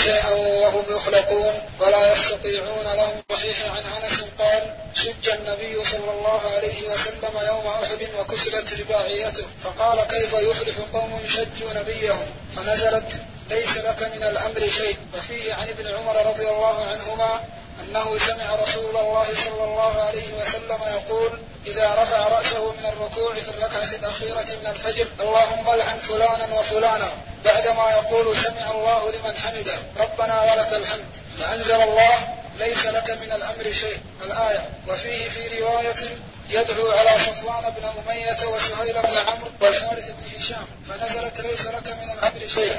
شيئا وهم يخلقون ولا يستطيعون لهم. صحيح عن أنس قال شج النبي صلى الله عليه وسلم يوم أحد وكسرت رباعيته فقال كيف يفلح قوم شجوا نبيهم فنزلت ليس لك من الأمر شيء. وفيه عن ابن عمر رضي الله عنهما أنه سمع رسول الله صلى الله عليه وسلم يقول إذا رفع رأسه من الركوع في الركعة الأخيرة من الفجر اللهم العن فلانا وفلانا بعدما يقول سمع الله لمن حمده ربنا ولك الحمد فأنزل الله ليس لك من الأمر شيء الآية. وفيه في رواية يدعو على صفوان بن أمية وسهيل بن عمرو والحارث بن هشام فنزلت ليس لك من الأمر شيء.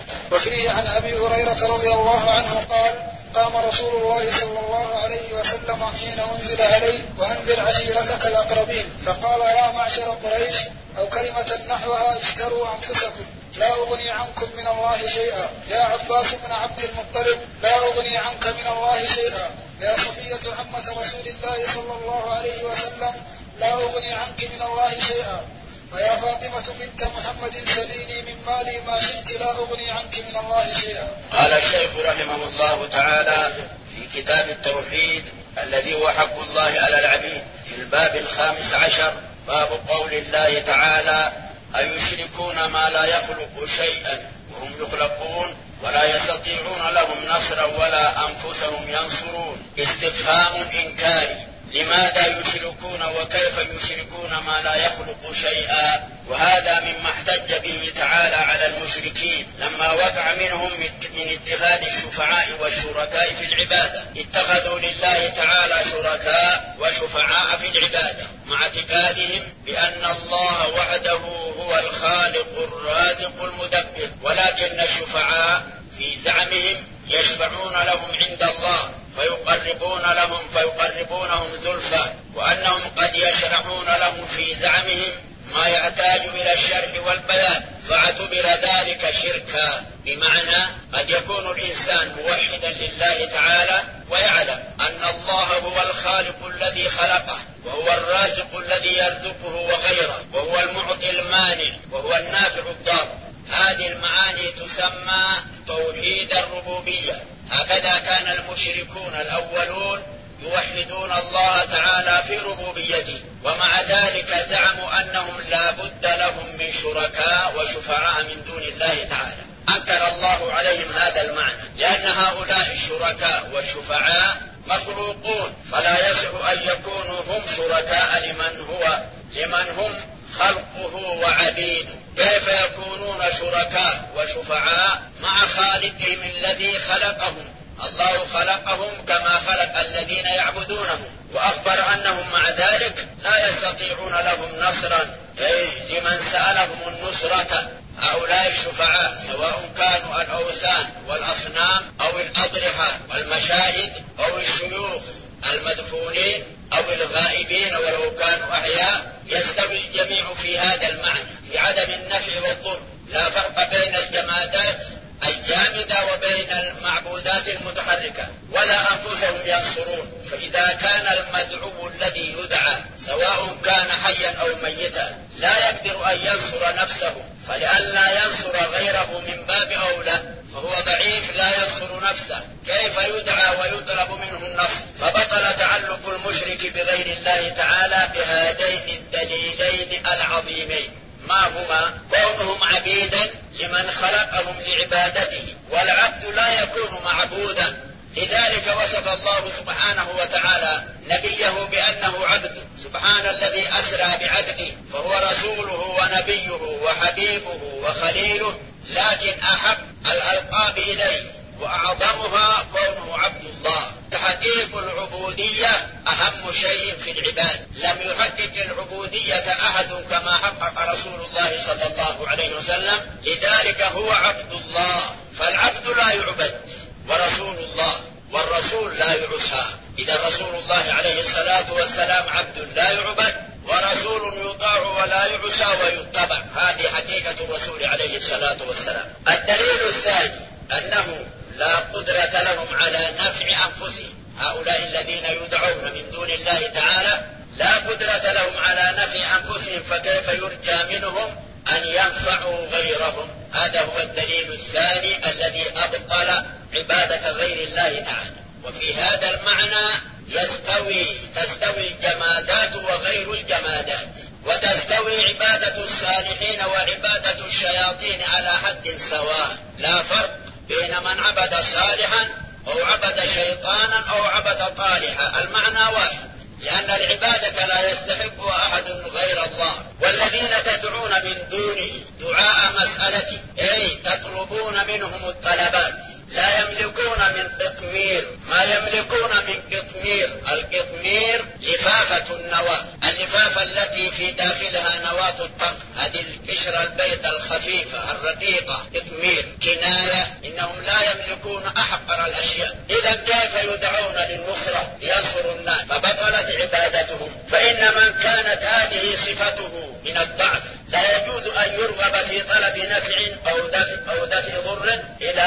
وفيه عن أبي هريرة رضي الله عنه قال قام رسول الله صلى الله عليه وسلم حين أنزل عليه وأنذر عشيرتك الأقربين فقال يا معشر قريش أو كلمة نحوها اشتروا أنفسكم لا أغني عنكم من الله شيئا. يا عباس بن عبد المطلب لا أغني عنك من الله شيئا. يا صفية عمة رسول الله صلى الله عليه وسلم لا أغني عنك من الله شيئا. ويا فاطمة بنت محمد سليني من مالي ما شئت لا أغني عنك من الله شيئا. قال الشيخ رحمه الله تعالى في كتاب التوحيد الذي هو حق الله على العبيد في الباب 15 باب قول الله تعالى أيشركون ما لا يخلق شيئا وهم يخلقون ولا يستطيعون لهم نصرا ولا أنفسهم ينصرون. استفهام إنكاري لماذا يشركون وكيف يشركون ما لا يخلق شيئا. وهذا مما احتج به تعالى على المشركين لما وقع منهم من اتخاذ الشفعاء والشركاء في العبادة. اتخذوا لله تعالى شركاء وشفعاء في العبادة مع اعتقادهم بأن الله وحده هو الخالق الرازق المدبر، ولكن الشفعاء في زعمهم يشفعون لهم عند الله فيقربونهم زلفى، وأنهم قد يشرحون لهم في زعمهم ما يحتاج إلى الشرح والبيان فاعتبر ذلك شركا. بمعنى قد يكون الإنسان موحدا لله تعالى ويعلم أن الله هو الخالق الذي خلقه وهو الرازق الذي يرزقه وغيره وهو المعطي المانع وهو النافع الضار. هذه المعاني تسمى توحيد الربوبية. هكذا كان المشركون الأولون يوحدون الله تعالى في ربوبيته، ومع ذلك زعموا أنهم لا بد لهم من شركاء وشفعاء من دون الله تعالى. أنكر الله عليهم هذا المعنى لأن هؤلاء الشركاء والشفعاء مخلوقون فلا يصح أن يكونوا هم شركاء لمن هم خلقه وعبيده. كيف يكونون شركاء وشفعاء مع خالقهم الذي خلقهم؟ الله خلقهم كما خلق الذين يعبدونه، وأخبر أنهم مع ذلك لا يستطيعون لهم نصرا لمن سألهم النصرة. هؤلاء الشفعاء سواء كانوا الأوثان والأصنام أو الأضرحة والمشاهد أو الشيوخ المدفونين أو الغائبين ولو كانوا أحياء، يستوي الجميع في هذا المعنى في عدم النفع والضر. لا فرق بين الجمادات الجامدة وبين المعبودات المتحركة ولا أنفسهم ينصرون. فإذا كان المدعو الذي يدعى سواء كان حيا أو ميتا لا يقدر أن ينصر نفسه، فلئلا ينصر غيره من باب أولى، فهو ضعيف لا ينصر نفسه، كيف يدعى ويطلب منه النصر؟ فبطل تعلق المشرك بغير الله تعالى بهذين الدليلين العظيمين. ما هما؟ كونهم عبيدا لمن خلقهم لعبادته، والعبد لا يكون معبودا. لذلك وصف الله سبحانه وتعالى نبيه بأنه عبد. سبحان الذي أسرى بعبده، فهو رسوله ونبيه وحبيبه وخليله، لكن أحب الألقاب إليه وأعظمها كونه عبد الله. تحقيق العبودية أهم شيء في العباد. لم يحقق العبودية أحد كما حقق رسول الله صلى الله عليه وسلم، لذلك هو عبد الله. فالعبد لا يعبد ورسول الله، والرسول لا يعصى. إذا رسول الله عليه الصلاة والسلام عبد لا يعبد ورسول يطاع ولا يعصى ويتبع. هذه حقيقة الرسول عليه الصلاة والسلام. الدليل الثاني أنه لا قدرة لهم على نفع أنفسهم. هؤلاء الذين يدعون من دون الله تعالى لا قدرة لهم على نفع أنفسهم، فكيف يرجى منهم أن ينفعوا غيرهم؟ هذا هو الدليل الثاني الذي أبطل غير الله تعالى. وفي هذا المعنى تستوي الجمادات وغير الجمادات، وتستوي عبادة الصالحين وعبادة الشياطين على حد سواء، لا فرق بين من عبد صالحا أو عبد شيطانا أو عبد طالحا، المعنى واحد، لأن العبادة لا يستحقها أحد غير الله. والذين تدعون من دونه دعاء مسألة، أي تطلبون منهم الطلبات، لا يملكون من قطمير ما يملكون من قطمير. القطمير لفافة النواة، اللفافة التي في داخلها نواة التمر، هذه القشرة البيض الخفيفة الرقيقة، قطمير، كناية إنهم لا يملكون أحقر الأشياء. إذا كيف يدعون للنصرة لينصروا الناس؟ فبطلت عبادتهم. فإن من كانت هذه صفته من الضعف لا يجوز أن يرغب في طلب نفع أو دفع ضر إلى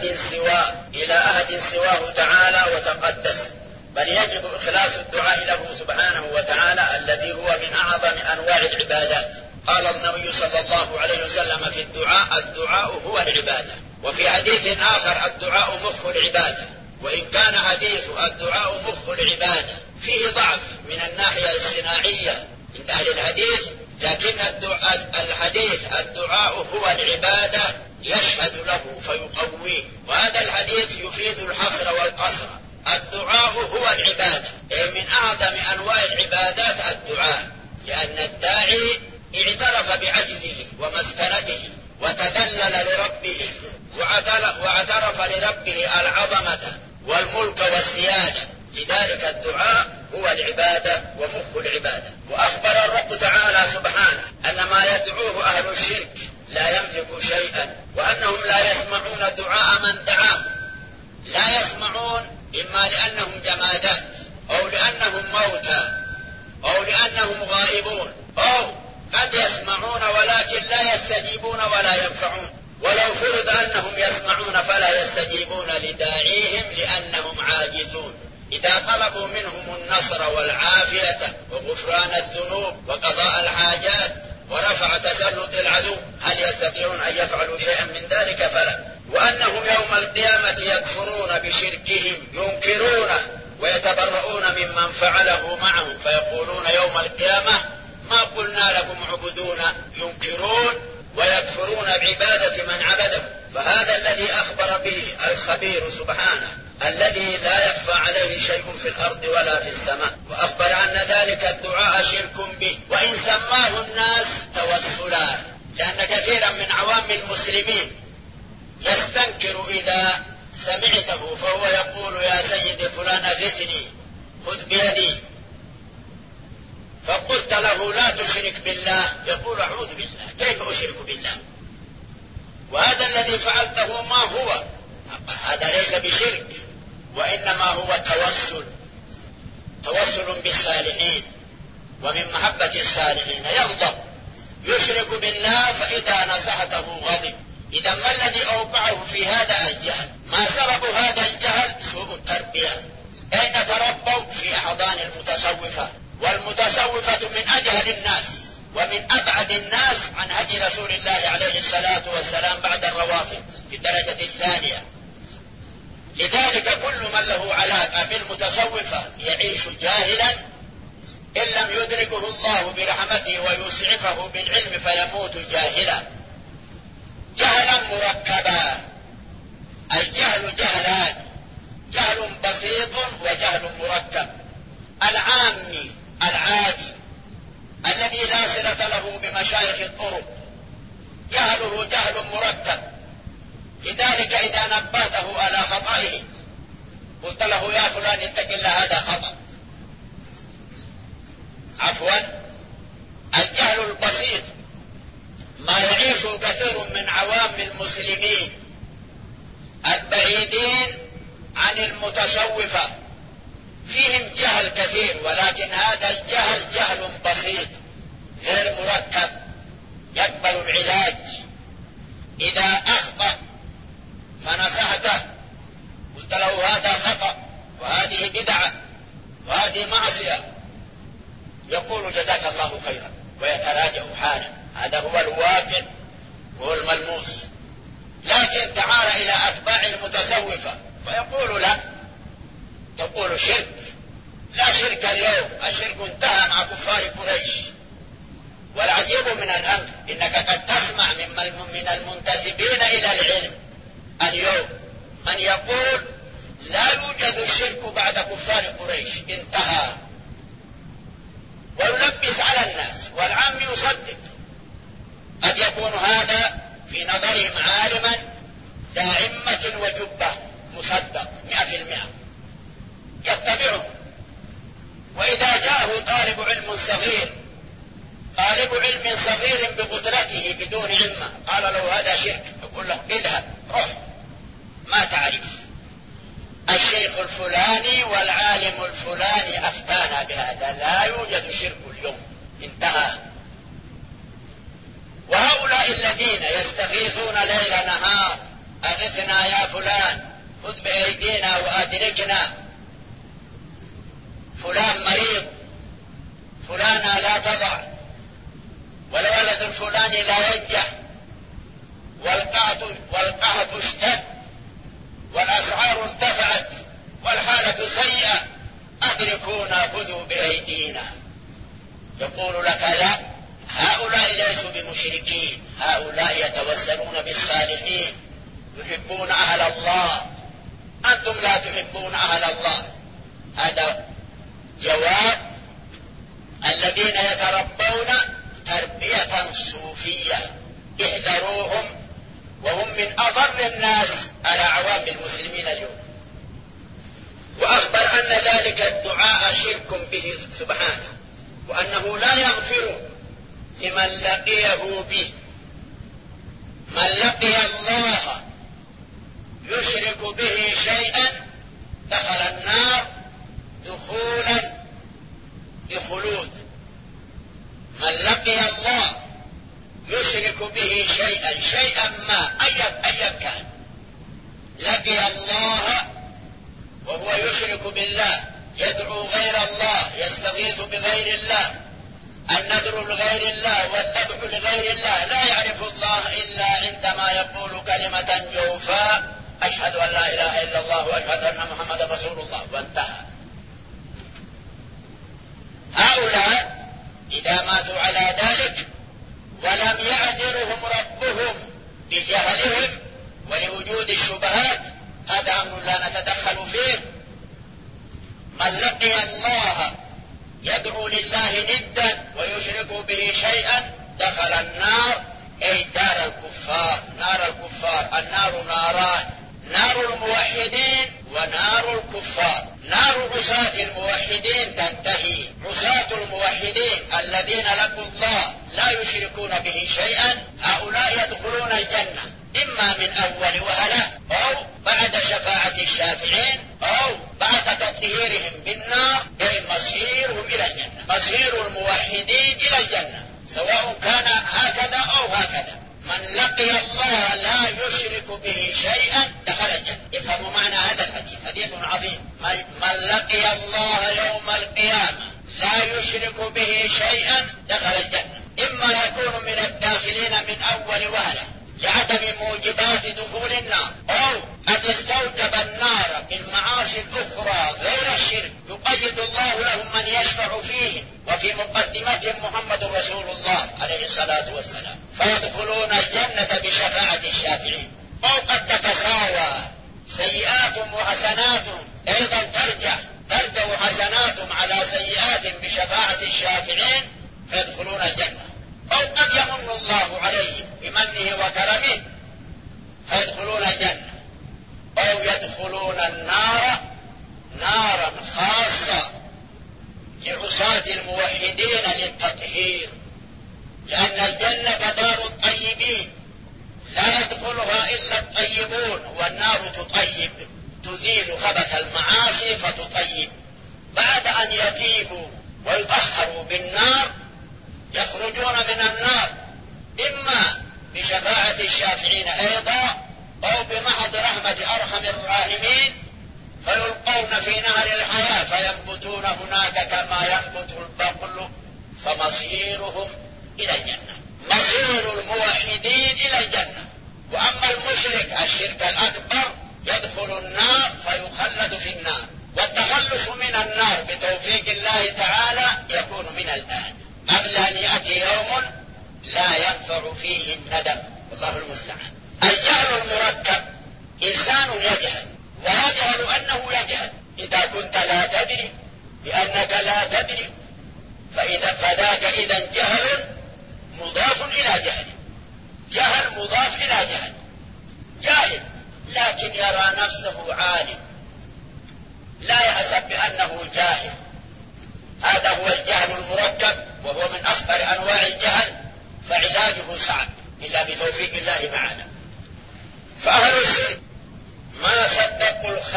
أحد سواه تعالى وتقدس، بل يجب إخلاص الدعاء له سبحانه وتعالى الذي هو من أعظم أنواع العبادات. قال النبي صلى الله عليه وسلم في الدعاء هو العبادة. وفي حديث آخر الدعاء مخ العبادة. وإن كان حديث الدعاء مخ العبادة فيه ضعف من الناحية الصناعية عند أهل الحديث، لكن الحديث الدعاء هو العبادة يشهد له فيقويه، وهذا الحديث يفيد الحصر والقصر. الدعاء هو العبادة، من أعظم أنواع العبادات الدعاء، لأن الداعي اعترف بعجزه ومسكنته وتذلل لربه واعترف لربه العظمة والملك والسيادة، لذلك الدعاء هو العبادة ومخ العبادة. وأخبر الرب تعالى سبحانه أن ما يدعوه أهل الشرك لا يملك شيئا، وأنهم لا يسمعون دعاء من دعاه، لا يسمعون، إما لأنهم جمادات أو لأنهم موتى أو لأنهم غائبون، أو قد يسمعون ولكن لا يستجيبون ولا ينفعون. ولو فرض أنهم يسمعون فلا يستجيبون لداعيهم لأنهم عاجزون. إذا طلبوا منهم النصر والعافية وغفران الذنوب وقضاء الحاجات ورفع تسلط العدو، هل يستطيعون أن يفعلوا شيئا من ذلك؟ فلا. وأنهم يوم القيامة يكفرون بشركهم، ينكرونه ويتبرؤون ممن فعله معهم، فيقولون يوم القيامة ما قلنا لكم عبدونا، ينكرون ويكفرون بعبادة من عبده. فهذا الذي أخبر به الخبير سبحانه الذي لا يخفى عليه شيء في الأرض ولا في السماء، وأخبر أن ذلك الدعاء شرك به، وإن سماه الناس توسلا، لأن كثيرا من عوام المسلمين يستنكر إذا سمعته، فهو يقول يا سيدي فلان أغثني، خذ بيدي، فقلت له لا تشرك بالله، يقول أعوذ بالله، كيف أشرك بالله؟ وهذا الذي فعلته ما هو، هذا ليس بشرك، وإنما هو توسل بالصالحين ومن محبة الصالحين. يغضب، يشرك بالله، فإذا نصحته غضب. إذا ما الذي أوقعه في هذا الجهل؟ ما سبب هذا الجهل؟ سوء التربية. أين تربوا؟ في أحضان المتصوفة، والمتصوفة من أجهل الناس ومن أبعد الناس عن هدي رسول الله عليه الصلاة والسلام بعد الروافض في الدرجة الثانية. لذلك كل من له علاقة بالمتصوفة يعيش جاهلا إن لم يدركه الله برحمته ويسعفه بالعلم فيموت جاهلا، جهلا مركبا. الجهل جهلان، جهل بسيط وجهل مركب. العامي العادي الذي لا صلة له بمشايخ الطرق جهله جهل مركب. لذلك إذا نبهته على خطئه قلت له يا فلان اتق الله هذا خطأ، عفوا. الجهل البسيط ما يعيش كثير من عوام المسلمين البعيدين عن المتصوفة، فيهم جهل كثير، ولكن هذا الجهل جهل بسيط غير مركب يقبل العلاج. إذا أخطأ فنصحته قلت له هذا خطأ وهذه بدعة وهذه معصية، يقول جزاك الله خيرا ويتراجع حالا. هذا هو الواقع وهو الملموس. لكن تعال إلى أتباع المتصوفة فيقول شرك. لا شرك اليوم، الشرك انتهى مع كفار قريش. والعجيب من الأمر إنك قد تسمع من المنتسبين إلى العلم اليوم من يقول لا يوجد الشرك بعد كفار قريش، انتهى، ويلبس على الناس والعام يصدق. قد يكون هذا في نظرهم عالما ذا عمة وجبة مصدق 100%، يتبعه. وإذا جاءه طالب علم صغير، طالب علم صغير بقدرته بدون علم، قال له هذا شرك، يقول له اذهب روح، ما تعرف. الشيخ الفلاني والعالم الفلاني أفتانا بهذا، لا يوجد شرك اليوم، انتهى. وهؤلاء الذين يستغيثون ليل نهار، أغثنا يا فلان، خذ بأيدينا وأدركنا، فلان مريض، فلانا لا تضع، والولد الفلاني لا ينجح، والقحط اشتد، والأسعار ارتفعت، والحالة سيئة، أدركونا خذوا بأيدينا. يقول لك لا، هؤلاء ليسوا بمشركين، هؤلاء يتوسلون بالصالحين، يحبون أهل الله، أنتم لا تحبون أهل الله. هذا جواب الذين يتربون تربية صوفية، احذروهم، وهم من أضر الناس على عوام المسلمين اليوم. وأخبر أن ذلك الدعاء شرك به سبحانه، وأنه لا يغفر لمن لقيه به. من لقي الله يشرك به شيئا دخل النار دخولا بخلود. من لقي الله يشرك به شيئا ما أيا كان، لقي الله وهو يشرك بالله، يدعو غير الله، يستغيث بغير الله، النذر لغير الله والذبح لغير الله، لا يعرف الله إلا عندما يقول كلمة جوفاء أشهد أن لا إله إلا الله وأشهد أن محمد رسول الله، وانتهى. هؤلاء إذا ماتوا على ذلك ولم يعذرهم ربهم بجهلهم ولوجود الشبهات، هذا أمر لا نتدخل فيه. من لقي الله يدعو لله ندا ويشرك به شيئا دخل النار، أي دار الكفار، نار الكفار. النار ناران، نار الموحدين ونار الكفار. نار عصاة الموحدين تنتهي، عصاة الموحدين الذين لقوا الله لا يشركون به شيئا، هؤلاء يدخلون الجنة إما من أول وهلة أو بعد شفاعة الشافعين أو بعد تطهيرهم بالنار، أي مصيرهم إلى الجنة. مصير الموحدين إلى الجنة سواء كان هكذا أو هكذا. من لقي الله لا يشرك به شيئا دخل الجنة. افهموا معنى هذا الحديث، حديث عظيم. من لقي الله يوم القيامة لا يشرك به شيئا دخل الجنة، إما يكون من الداخلين من أول وهلة لعدم موجبات دخول النار، أو قد استوجب النار بالمعاصي الأخرى غير الشرك، يقيد الله لهم من يشفع فيه، وفي مقدمتهم محمد رسول الله عليه الصلاة والسلام، فيدخلون الجنة بشفاعة الشافعين. أو قد تتساوى سيئاتهم وحسناتهم، أيضا ترجع حسناتهم على سيئات بشفاعة الشافعين فيدخلون الجنة. أو قد يمن الله عليهم بمنه وكرمه فيدخلون الجنة، أو يدخلون النار نارا خاصة لعصاة الموحدين للتطهير، لأن الجنة دار الطيبين لا يدخلها إلا الطيبون، والنار تطيب، تزيل خبث المعاصي فتطيب. بعد أن يطيبوا ويطهروا بالنار يخرجون من النار إما بشفاعة الشافعين أيضا أو بمحض رحمة أرحم الراحمين، فيلقون في نهر الحياة فينبتون هناك كما ينبت البقل، فمصيرهم إلى الجنة. مصير الموحدين إلى الجنة. وأما المشرك الشرك الأكبر يدخل النار فيخلد في النار، والتخلص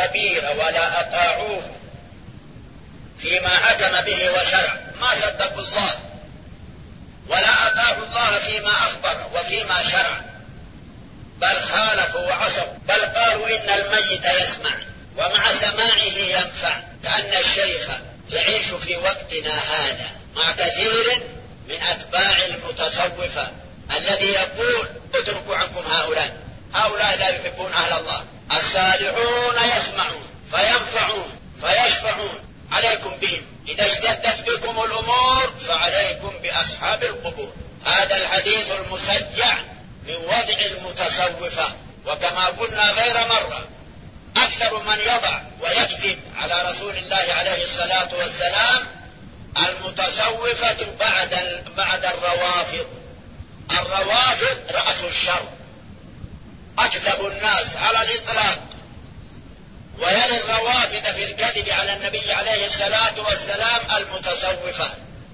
الخبير ولا أطاعوه فيما حكم به وشرع ما صدقوا الله ولا أطاعوا الله فيما أخبر وفيما شرع، بل خالفوا وعصوا، بل قالوا إن الميت يسمع ومع سماعه ينفع، كأن الشيخ يعيش في وقتنا هذا مع كثير من أتباع المتصوفة الذي يقول اتركوا عنكم هؤلاء لا يحبون أهل الله، الصالحون يسمعون فينفعون فيشفعون، عليكم بهم، إذا اشتدت بكم الأمور فعليكم بأصحاب القبور. هذا الحديث المسجع من وضع المتصوفة، وكما قلنا غير مرة أكثر من يضع ويكذب على رسول الله عليه الصلاة والسلام المتصوفة بعد الروافض. الروافض رأس الشر، أكذب الناس على الإطلاق، ويلي الروافض في الكذب على النبي عليه الصلاة والسلام المتصوفة،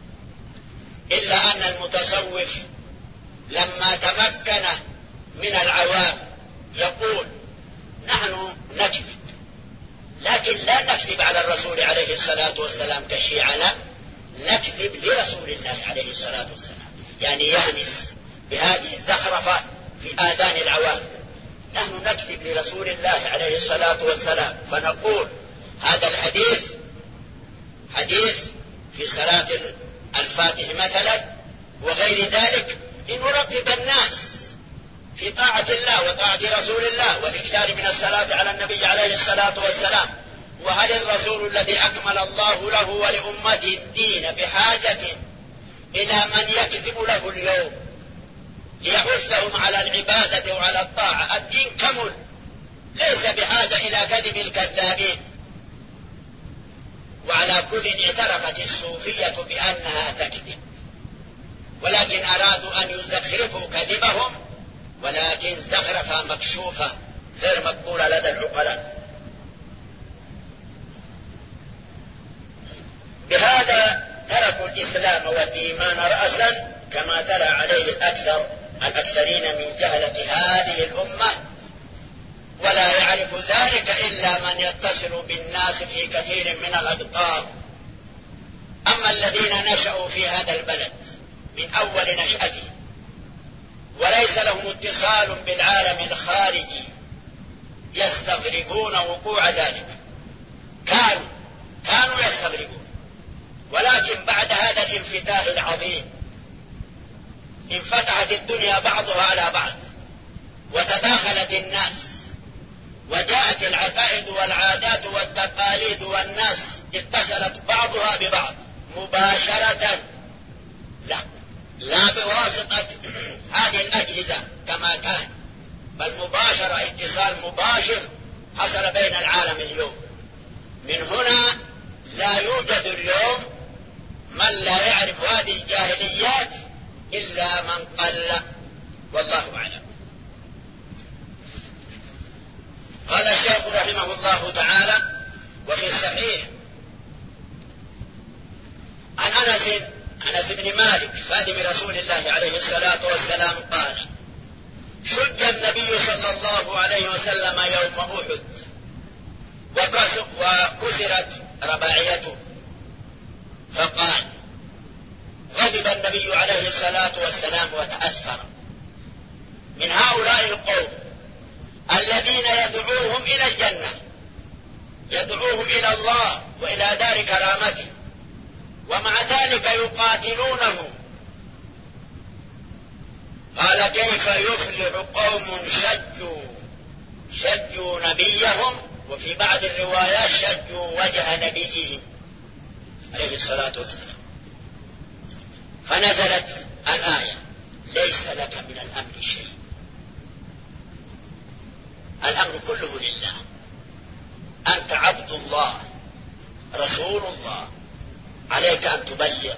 إلا أن المتصوف لما تمكن من العوام يقول نحن نكذب، لكن لا نكذب على الرسول عليه الصلاة والسلام كالشيعة، لا، نكذب لرسول الله عليه الصلاة والسلام، يعني يهمس بهذه الزخرفة في آذان العوام، نحن نكذب لرسول الله عليه الصلاة والسلام، فنقول هذا الحديث حديث في صلاة الفاتح مثلا وغير ذلك لنرغب الناس في طاعة الله وطاعة رسول الله والإكثار من الصلاة على النبي عليه الصلاة والسلام. وهل الرسول الذي أكمل الله له ولأمته الدين بحاجة إلى من يكذب له اليوم ليحثهم على العبادة وعلى الطاعة؟ الدين كمل، ليس بحاجة إلى كذب الكذابين. وعلى كل اعترفت الصوفية بأنها تكذب، ولكن أرادوا أن يزخرفوا كذبهم، ولكن زخرفة مكشوفة غير مقبولة لدى العقلاء. بهذا تركوا الإسلام والإيمان رأسا كما ترى عليه الأكثرين من جهلة هذه الأمة، ولا يعرف ذلك إلا من يتصل بالناس في كثير من الأقطار. أما الذين نشأوا في هذا البلد من أول نشأته وليس لهم اتصال بالعالم الخارجي يستغربون وقوع ذلك، كانوا يستغربون، ولكن بعد هذا الانفتاح العظيم انفتحت الدنيا بعضها على بعض وتداخلت الناس وجاءت العقائد والعادات والتقاليد، والناس اتصلت بعضها ببعض مباشرة، لا بواسطة هذه الأجهزة كما كان، بل مباشرة، اتصال مباشر حصل بين العالم اليوم. من هنا لا يوجد اليوم من لا يعرف هذه الجاهليات إلا من قل، والله أعلم. قال الشيخ رحمه الله تعالى: وفي الصحيح عن أنس بن مالك خادم رسول الله عليه الصلاة والسلام قال: شج النبي صلى الله عليه وسلم يوم أحد وكسرت رباعيته، فقال: غضب النبي عليه الصلاة والسلام وتأثر من هؤلاء القوم الذين يدعوهم إلى الجنة، يدعوهم إلى الله وإلى دار كرامته، ومع ذلك يقاتلونه. قال: كيف يفلح قوم شجوا نبيهم، وفي بعض الروايات شجوا وجه نبيهم عليه الصلاة والسلام. فنزلت الآية: ليس لك من الأمر شيء، الأمر كله لله، أنت عبد الله رسول الله، عليك أن تبلغ.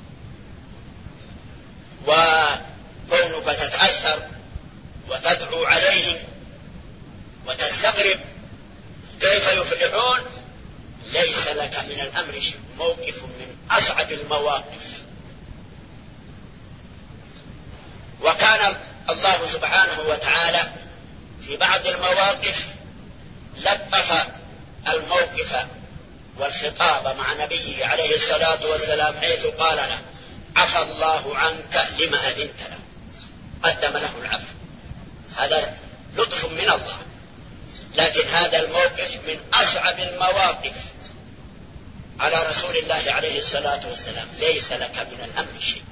وكونك تتأثر وتدعو عليهم وتستغرب كيف يفلحون، ليس لك من الأمر شيء، موقف من أصعب المواقف. وكان الله سبحانه وتعالى في بعض المواقف لطف خطاب مع نبيه عليه الصلاة والسلام حيث قال له عفى الله عنك لما أذنت له، قدم له العفو. هذا لطف من الله. لكن هذا الموقف من أصعب المواقف على رسول الله عليه الصلاة والسلام، ليس لك من الأمر شيء.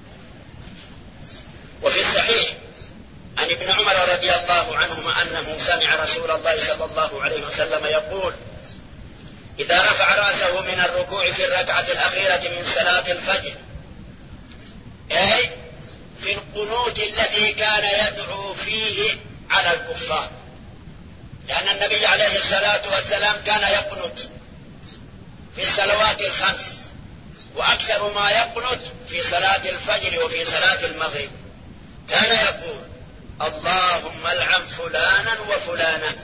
وفي الصحيح عن ابن عمر رضي الله عنهما أنه سمع رسول الله صلى الله عليه وسلم يقول إذا رفع رأسه من الركوع في الركعة الأخيرة من صلاة الفجر، أي في القنوت الذي كان يدعو فيه على الكفار، لأن النبي عليه الصلاة والسلام كان يقنت في الصلوات الخمس، وأكثر ما يقنت في صلاة الفجر وفي صلاة المغرب. كان يقول اللهم العن فلانا وفلانا،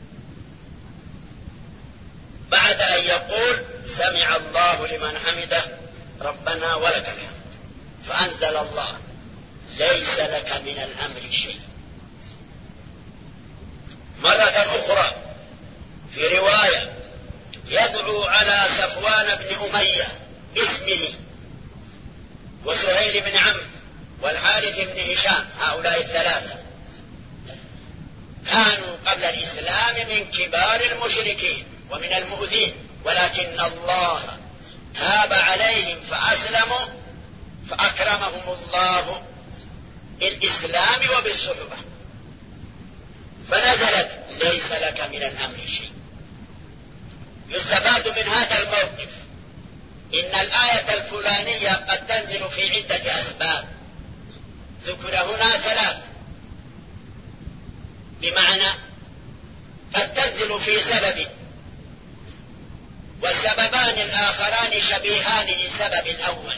بعد أن يقول سمع الله لمن حمده ربنا ولك الحمد، فأنزل الله ليس لك من الأمر شيء. مرة أخرى في رواية يدعو على صفوان بن أمية باسمه وسهيل بن عمرو والحارث بن هشام، هؤلاء الثلاثة كانوا قبل الإسلام من كبار المشركين ومن المؤذين، ولكن الله تاب عليهم فأسلموا فأكرمهم الله بالإسلام وبالصحبة، فنزلت ليس لك من الأمر شيء. يستفاد من هذا الموقف إن الآية الفلانية قد تنزل في عدة أسباب، ذكر هنا ثلاث، بمعنى قد تنزل في سبب، والسببان الآخران شبيهان للسبب الأول،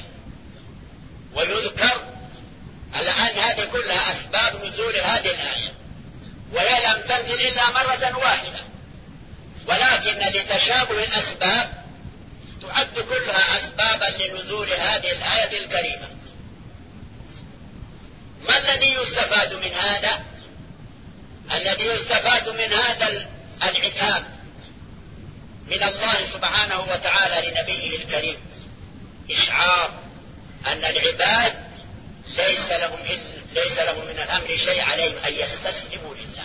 ويذكر على أن هذه كلها أسباب نزول هذه الآية، وهي لم تنزل إلا مرة واحدة، ولكن لتشابه الأسباب تعد كلها أسبابا لنزول هذه الآية الكريمة. ما الذي يستفاد من هذا؟ الذي يستفاد من هذا العتاب من الله سبحانه وتعالى لنبيه الكريم إشعار أن العباد ليس لهم من الأمر شيء، عليهم أن يستسلموا لله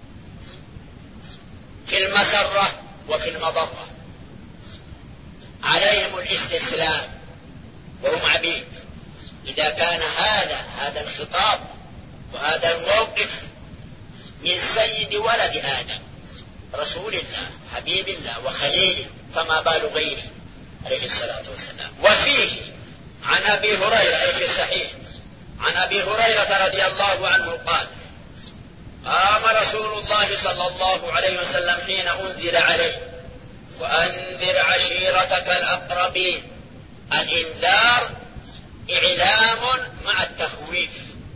في المسرة وفي المضرة، عليهم الاستسلام وهم عبيد. إذا كان هذا الخطاب وهذا الموقف من سيد ولد آدم رسول الله حبيب الله وخليله، فما بال غيره عليه الصلاة والسلام. وفيه عن أبي هريرة أي في الصحيح عن أبي هريرة رضي الله عنه قال قام رسول الله صلى الله عليه وسلم حين أنزل عليه وأنذر عشيرتك الأقربين. الإنذار إعلام مع التخويف.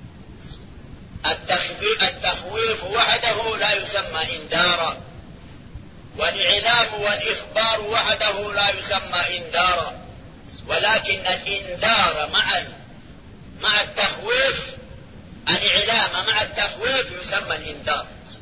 التخويف وحده لا يسمى إنذارا، والإعلام والإخبار وحده لا يسمى إنذارا، ولكن الإنذار مع التخويف، الإعلام مع التخويف يسمى الإنذار.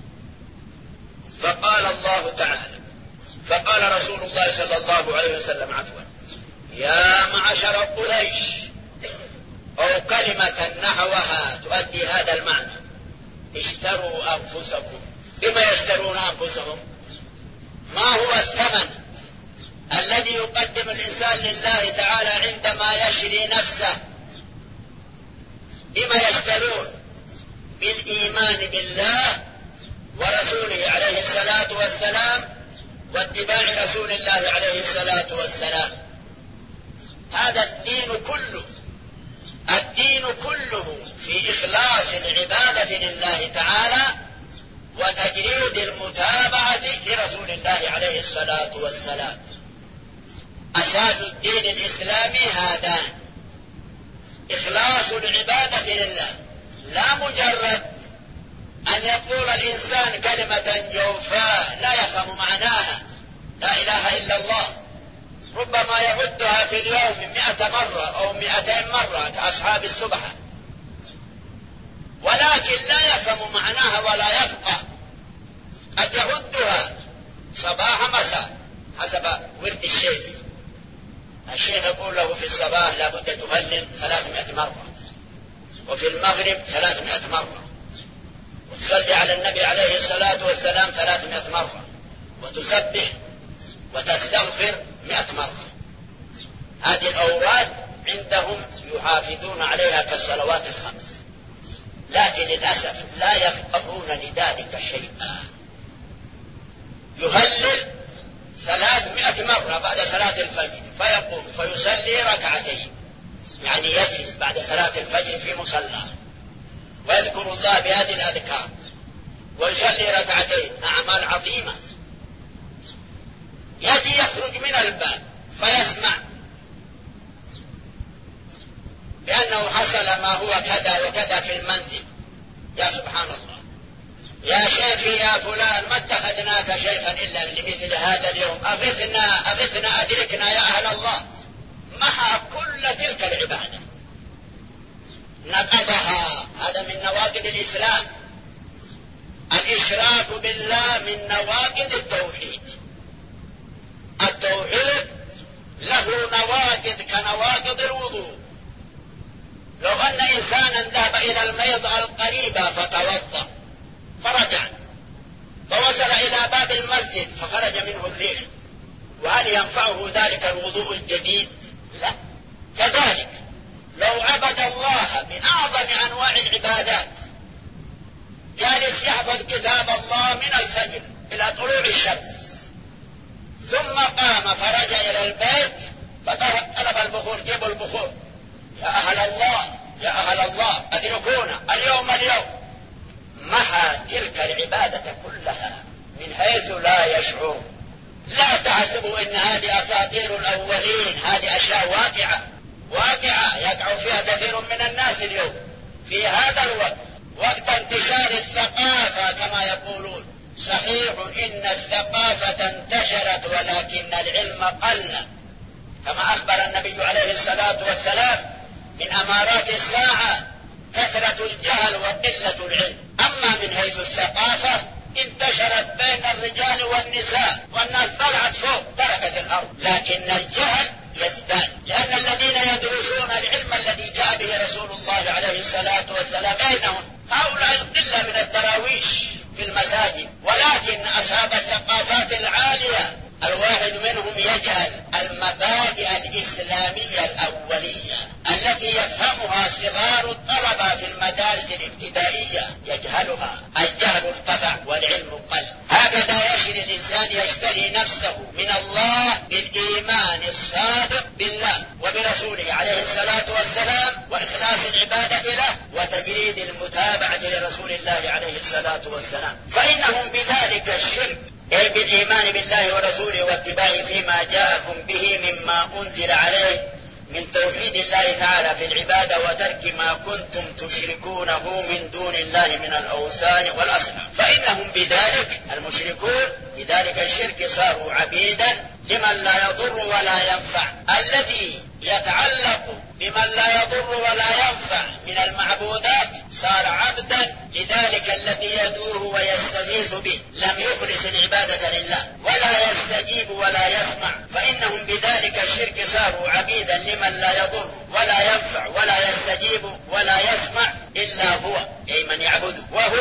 فقال الله تعالى، فقال رسول الله صلى الله عليه وسلم عفوا يا معشر قريش، أو كلمة نحوها تؤدي هذا المعنى، اشتروا أنفسكم. بما يشترون أنفسهم؟ ما هو الثمن الذي يقدم الإنسان لله تعالى عندما يشري نفسه؟ بما يشترون؟ بالإيمان بالله ورسوله عليه الصلاة والسلام واتباع رسول الله عليه الصلاة والسلام. هذا الدين كله في إخلاص العبادة لله تعالى وتجريد المتابعة لرسول الله عليه الصلاة والسلام. أساس الدين الإسلامي هذان: إخلاص العبادة لله، لا مجرد أن يقول الإنسان كلمة جوفاء لا يفهم معناها، لا إله إلا الله، ربما يعدها في اليوم 100 مرة أو 200 مرة كأصحاب السبحة، ولكن لا يفهم معناها ولا يفقه. قد يعدها صباح مساء حسب ورد الشيخ، الشيخ يقول له في الصباح لابد تهلل 300 مرة، وفي المغرب 300 مرة، وتصلي على النبي عليه الصلاة والسلام 300 مرة، وتسبح وتستغفر 100 مرة. هذه الأوراد عندهم يحافظون عليها كالصلوات الخمس، لكن للأسف لا يفقهون لذلك شيئا. يهلل 300 مرة بعد صلاة الفجر فيقوم فيصلي ركعتين، يعني يجلس بعد صلاة الفجر في مصلى ويذكر الله بهذه الأذكار ويصلي ركعتين، أعمال عظيمة. يأتي يخرج من الباب فيسمع بأنه حصل ما هو كذا وكذا في المنزل. يا سبحان الله، يا شيخي يا فلان ما اتخذناك شيخا إلا لمثل هذا اليوم، أغثنا أغثنا أدركنا يا أهل الله. محى كل تلك العبادة، نقضها. هذا من نواقض الإسلام. الإشراك بالله من نواقض التوحيد. التوحيد له نواقض كنواقض الوضوء. لو أن إنسانا ذهب إلى الميض القريبة فتوضأ فرجع فوصل إلى باب المسجد فخرج منه الريح، وهل ينفعه ذلك الوضوء الجديد؟ لا. كذلك لو عبد الله بأعظم أنواع العبادات، جالس يحفظ كتاب الله من الفجر إلى طلوع الشمس، ثم قام فرجع إلى البيت فطلب البخور، جيبوا البخور، يا أهل الله يا أهل الله أدركونا اليوم. محى تلك العبادة كلها من حيث لا يشعر. لا تحسبوا إن هذه أساطير الأولين، هذه أشياء واقعة يقع فيها كثير من الناس اليوم في هذا الوقت، وقت انتشار الثقافة كما يقولون. صحيح إن الثقافة انتشرت ولكن العلم قل، كما أخبر النبي عليه الصلاة والسلام من أمارات الساعة كثرة الجهل وقلة العلم. أما من حيث الثقافة انتشرت بين الرجال والنساء، والناس طلعت فوق تركت الأرض، لكن الجهل يزداد، لأن الذين يدرسون العلم الذي جاء به رسول الله عليه الصلاة والسلام أين هم؟ هؤلاء القلة من الدراويش في المساجد. ولكن أصحاب الثقافات العالية الواحد منهم يجهل المبادئ الإسلامية الأولية التي يفهمها صغار الطلبة في المدارس الابتدائية، يجهلها. الجهل ارتفع والعلم قل. هكذا يشري الإنسان يشتري نفسه من الله بالإيمان الصادق بالله وبرسوله عليه الصلاة والسلام، وإخلاص العبادة له، وتجريد المتابعة لرسول الله عليه الصلاة والسلام. فإنهم بذلك الشرك، أي بالإيمان بالله ورسوله واتباعه فيما جاءكم به مما أنزل عليه من توحيد الله تعالى في العبادة وترك ما كنتم تشركونه من دون الله من الأوثان والأصنام. فإنهم بذلك المشركون بذلك الشرك صاروا عبيدا لمن لا يضر ولا ينفع. الذي يتعلق بمن لا يضر ولا ينفع من المعبودات صار عبدا لذلك الذي يدعوه ويستغيث به، لم يخلص العبادة لله ولا يستجيب ولا يسمع. فإنهم بذلك الشرك صاروا عبيدا لمن لا يضر ولا ينفع ولا يستجيب ولا يسمع إلا هو، أي من يعبده.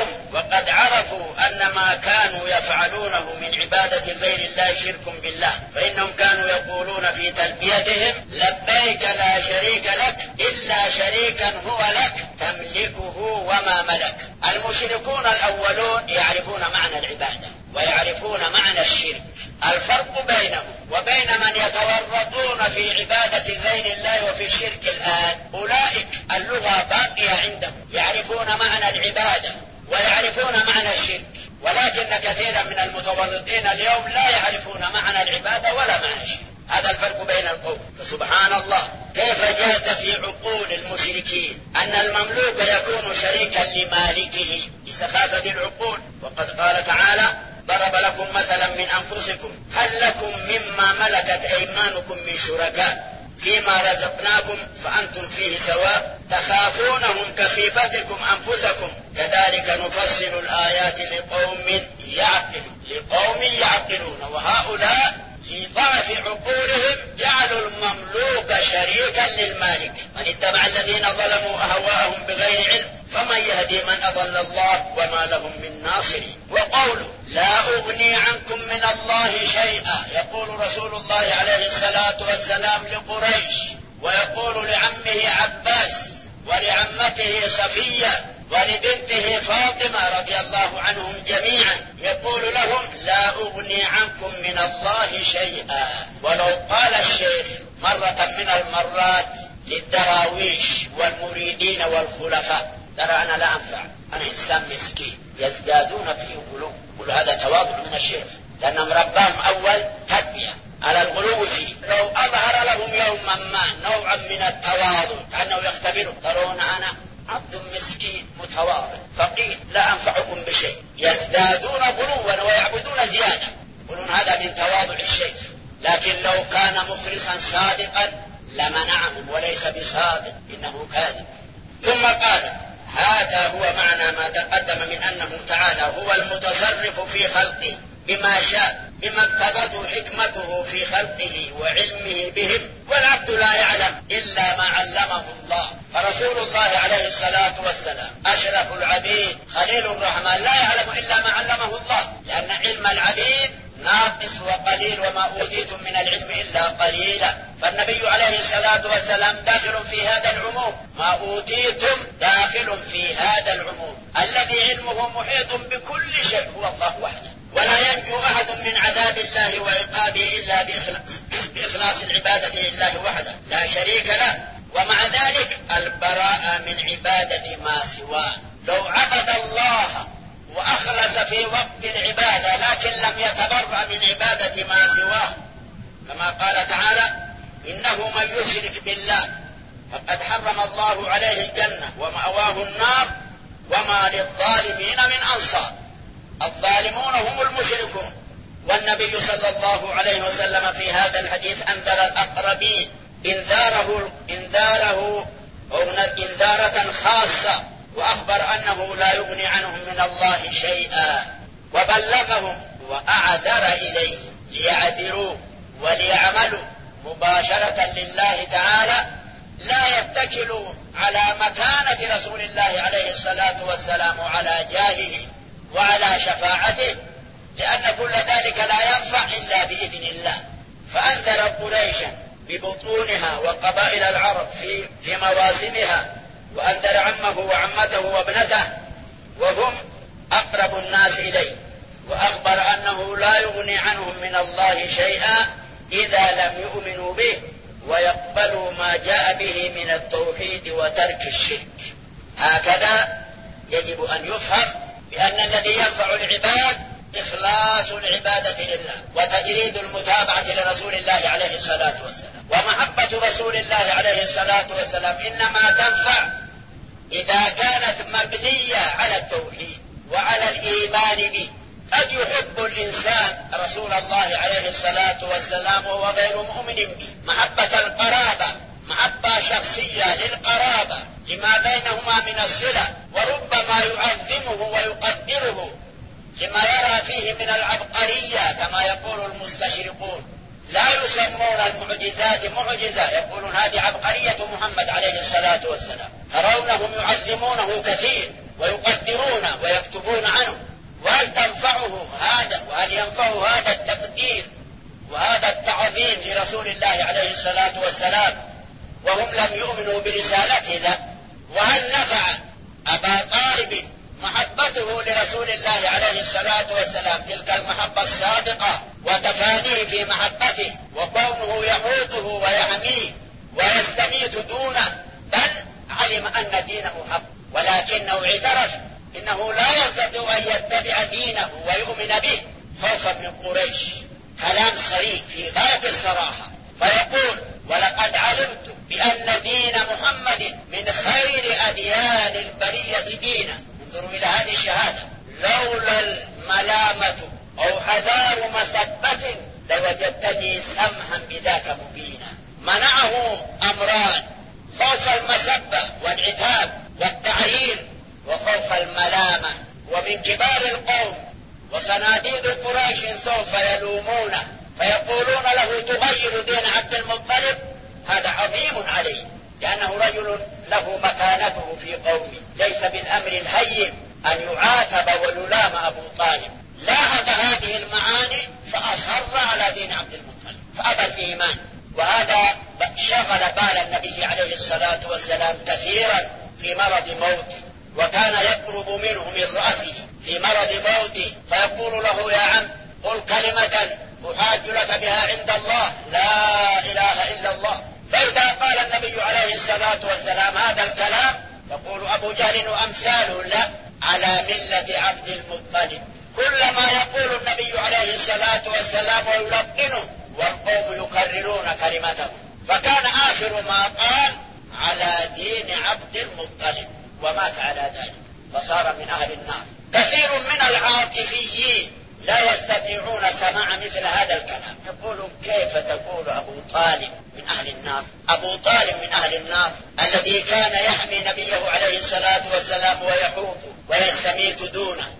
وقد عرفوا أن ما كانوا يفعلونه من عبادة غير الله شرك بالله، فإنهم كانوا يقولون في تلبيتهم لبيك لا شريك لك إلا شريكا هو لك تملكه وما ملك. المشركون الأولون يعرفون معنى العبادة ويعرفون معنى الشرك. الفرق بينهم وبين من يتورطون في عبادة غير الله وفي الشرك الآن، أولئك اللغة باقية عندهم، يعرفون معنى العبادة ويعرفون معنى الشرك، ولكن كثيرا من المتورطين اليوم لا يعرفون معنى العبادة ولا معنى الشرك. هذا الفرق بين القوم. فسبحان الله كيف جاءت في عقول المشركين أن المملوك يكون شريكا لمالكه بسخافة العقول. وقد قال تعالى ضرب لكم مثلا من أنفسكم هل لكم مما ملكت أيمانكم من شركاء فيما رزقناكم فأنتم فيه سواء تخافونهم كخيفتكم أنفسكم كذلك نفصل الآيات لقوم يعقلون. وهؤلاء في ضعف عقولهم جعلوا المملوك أنفعكم من الله شيئا. ولو قال الشيخ مرة من المرات للدراويش والمريدين والخلفاء ترى أنا لا أنفع، أنا إنسان مسكين، يزدادون فيه غلو، قل هذا تواضع من الشيخ، لأنهم ربهم أول تربية على الغلو فيه. لو أظهر لهم يوما ما نوعا من التواضع كأنه يختبروا، ترون أنا عبد مسكين متواضع فقير لا أنفعكم بشيء، يزدادون غلوا ويعبدون زيادة، يقولون هذا من تواضع الشيخ. لكن لو كان مخلصا صادقا لمنعهم، وليس بصادق إنه كاذب. ثم قال هذا هو معنى ما تقدم من أنه تعالى هو المتصرف في خلقه بما شاء، بما اقتضته حكمته في خلقه وعلمه بهم، والعبد لا يعلم إلا ما علمه الله. فرسول الله عليه الصلاة والسلام أشرف العبيد خليل الرحمن لا يعلم إلا ما علمه الله، لأن علم العبيد ناقص وقليل، وما أوتيتم من العلم إلا قليلا. فالنبي عليه الصلاة والسلام داخل في هذا العموم، ما أوتيتم داخل في هذا العموم. الذي علمه محيط بكل شيء هو الله وحده، ولا ينجو أحد من عذاب الله وعقابه إلا بإخلاص العبادة لله وحده لا شريك له. ومع ذلك البراءة من عبادة ما سواه. لو عبد الله وأخلص في وقت العبادة لكن لم يتبرأ من عبادة ما سواه، كما قال تعالى إنه من يشرك بالله فقد حرم الله عليه الجنة ومأواه النار وما للظالمين من أنصار. الظالمون هم المشركون. والنبي صلى الله عليه وسلم في هذا الحديث أنذر الأقربين إنذارة خاصة، وأخبر أنه لا يغني عنهم من الله شيئا، وبلغهم وأعذر إليهم ليعذروا وليعملوا مباشرة لله تعالى، لا يتكلوا على مكانة رسول الله عليه الصلاة والسلام وعلى جاهه وعلى شفاعته، لأن كل ذلك لا ينفع إلا بإذن الله. فأنذر قريشا ببطونها وقبائل العرب في مواسمها، وأنذر عمه وعمته وابنته وهم أقرب الناس إليه، وأخبر أنه لا يغني عنهم من الله شيئا إذا لم يؤمنوا به ويقبلوا ما جاء به من التوحيد وترك الشرك. هكذا يجب أن يفهم بأن الذي ينفع العباد إخلاص العبادة لله وتجريد المتابعة لرسول الله عليه الصلاة والسلام. ومحبة رسول الله عليه الصلاة والسلام إنما تنفع إذا كانت مبنية على التوحيد وعلى الإيمان به. قد يحب الإنسان رسول الله عليه الصلاة والسلام وهو غير مؤمن به، محبة القرابة، محبة شخصية للقرابة لما بينهما من الصلة، وربما يعظمه ويقدره لما يرى فيه من العبقرية، كما يقول المستشرقون لا يسمون المعجزات معجزة، يقولون هذه عبقرية محمد عليه الصلاة والسلام، ترونهم يعظمونه كثير ويقدرون ويكتبون عنه. وهل تنفعه هذا وهل ينفعه هذا التقدير وهذا التعظيم لرسول الله عليه الصلاة والسلام وهم لم يؤمنوا برسالته؟ لا. وهل نفع أبا طالب محبته لرسول الله عليه الصلاة والسلام تلك المحبة الصادقة وتفانيه في محبته وكونه يحوطه ويحميه ويستميت دونه، بل علم أن دينه حق، ولكنه اعترف إنه لا يستطيع أن يتبع دينه ويؤمن به خوفا من قريش. كلام صريح في غاية الصراحة، فيقول ولقد علمت بأن دين محمد من خير أديان البرية دينا. انظروا إلى هذه الشهادة، لولا الملامة أو حذار مسبة لوجدتني سمحا بذاك مبينا. منعه أمران: خوف المسبة والعتاب والتعيير، وخوف الملامة. ومن كبار القوم وصناديد قريش سوف يلومونه فيقولون له تغير دين عبد المطلب، هذا عظيم عليه، لأنه رجل له مكانته في قومه، ليس بالأمر الهين أن يعاتب ويلام أبو طالب. لاحظ هذه المعاني فأصر على دين عبد المطلب فأبى الإيمان. وهذا شغل بال النبي عليه الصلاة والسلام كثيرا في مرض موته، وكان يقرب منه من رأسه في مرض موته فيقول له يا عم قل كلمة يلقنه والقوم يكررون كلمته، فكان آخر ما قال على دين عبد المطلب ومات على ذلك فصار من أهل النار. كثير من العاطفيين لا يستطيعون سماع مثل هذا الكلام، يقولون كيف تقول أبو طالب من أهل النار؟ أبو طالب من أهل النار الذي كان يحمي نبيه عليه الصلاة والسلام ويحوط ويستميت دونه،